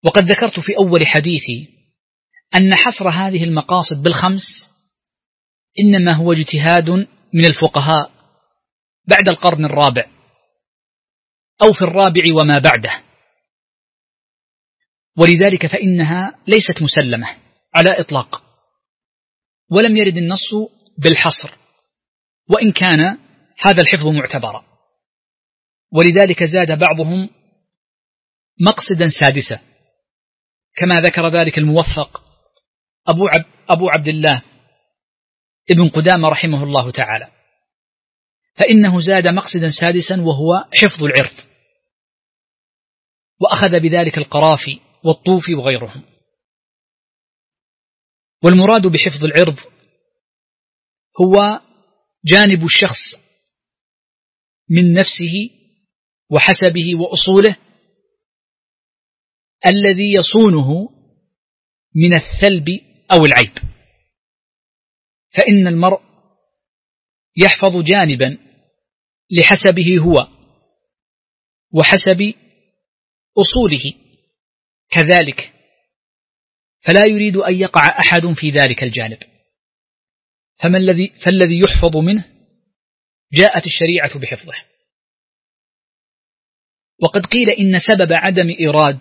وقد ذكرت في أول حديثي أن حصر هذه المقاصد بالخمس إنما هو اجتهاد من الفقهاء بعد القرن الرابع أو في الرابع وما بعده، ولذلك فإنها ليست مسلمة على إطلاق، ولم يرد النص بالحصر، وإن كان هذا الحفظ معتبرا. ولذلك زاد بعضهم مقصدا سادسا كما ذكر ذلك الموفق أبو عبد الله ابن قدامة رحمه الله تعالى، فإنه زاد مقصدا سادسا وهو حفظ العرض، وأخذ بذلك القرافي والطوفي وغيرهم. والمراد بحفظ العرض هو جانب الشخص من نفسه وحسبه وأصوله الذي يصونه من الثلب أو العيب، فإن المرء يحفظ جانبا لحسبه هو وحسب أصوله كذلك، فلا يريد أن يقع أحد في ذلك الجانب، فالذي يحفظ منه جاءت الشريعة بحفظه. وقد قيل إن سبب عدم إيراد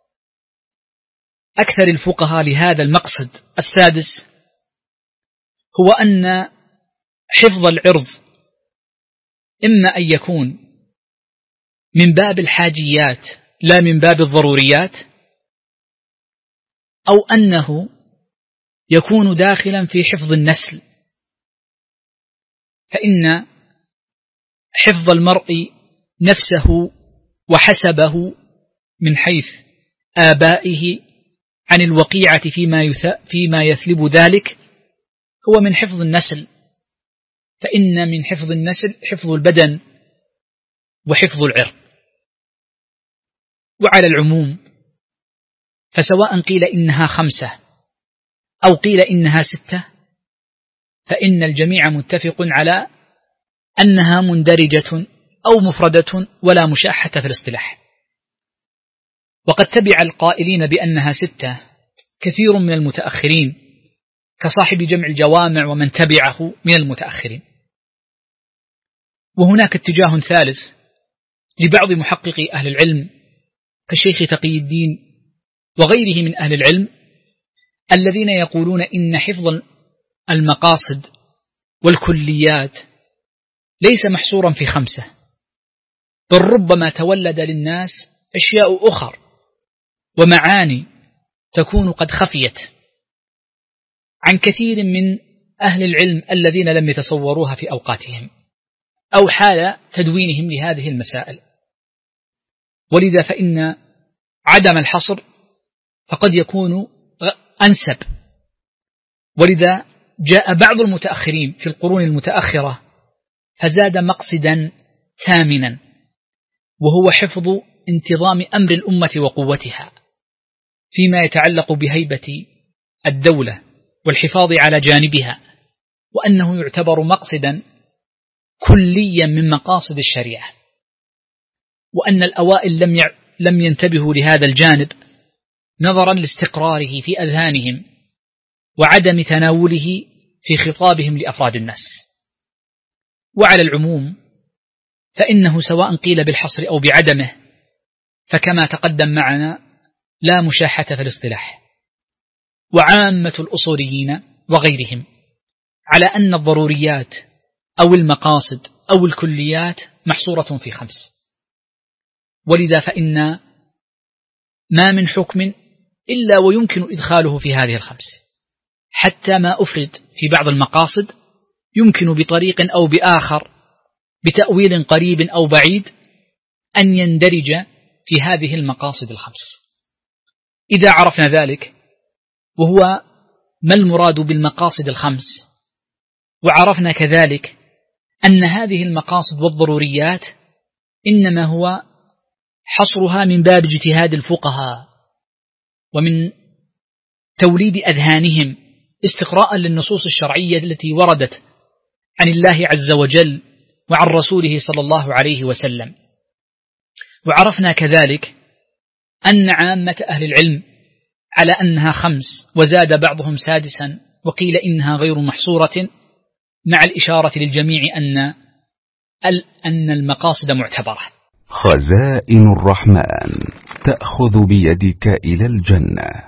أكثر الفقهاء لهذا المقصد السادس هو أن حفظ العرض إما أن يكون من باب الحاجيات لا من باب الضروريات، أو أنه يكون داخلا في حفظ النسل، فإن حفظ المرء نفسه وحسبه من حيث آبائه عن الوقيعة فيما يثلب ذلك هو من حفظ النسل، فإن من حفظ النسل حفظ البدن وحفظ العرض. وعلى العموم فسواء قيل إنها 5 أو قيل إنها 6 فإن الجميع متفق على أنها مندرجة أو مفردة ولا مشاحة في الاصطلاح. وقد تبع القائلين بأنها 6 كثير من المتأخرين كصاحب جمع الجوامع ومن تبعه من المتأخرين. وهناك اتجاه ثالث لبعض محققي أهل العلم كالشيخ تقي الدين وغيره من أهل العلم الذين يقولون إن حفظ المقاصد والكليات ليس محصورا في 5، بل ربما تولد للناس أشياء أخر ومعاني تكون قد خفيت عن كثير من أهل العلم الذين لم يتصوروها في أوقاتهم أو حال تدوينهم لهذه المسائل. ولذا فإن عدم الحصر فقد يكون أنسب. ولذا جاء بعض المتأخرين في القرون المتأخرة فزاد مقصدا ثامنا وهو حفظ انتظام أمر الأمة وقوتها فيما يتعلق بهيبة الدولة والحفاظ على جانبها، وأنه يعتبر مقصدا كليا من مقاصد الشريعة، وأن الأوائل لم ينتبهوا لهذا الجانب نظرا لاستقراره في أذهانهم وعدم تناوله في خطابهم لأفراد الناس. وعلى العموم فإنه سواء قيل بالحصر أو بعدمه فكما تقدم معنا لا مشاحة في الاصطلاح. وعامة الأصوليين وغيرهم على أن الضروريات أو المقاصد أو الكليات محصورة في 5، ولذا فإن ما من حكم إلا ويمكن إدخاله في هذه 5، حتى ما أفرد في بعض المقاصد يمكن بطريق أو بآخر بتأويل قريب أو بعيد أن يندرج في هذه المقاصد 5. إذا عرفنا ذلك وهو ما المراد بالمقاصد 5، وعرفنا كذلك أن هذه المقاصد والضروريات إنما هو حصرها من باب اجتهاد الفقهاء ومن توليد أذهانهم استقراء للنصوص الشرعية التي وردت عن الله عز وجل وعن رسوله صلى الله عليه وسلم. وعرفنا كذلك أن عامة أهل العلم على أنها 5، وزاد بعضهم 6، وقيل إنها غير محصورة، مع الإشارة للجميع أن المقاصد معتبرة. خزائن الرحمن تأخذ بيدك إلى الجنة.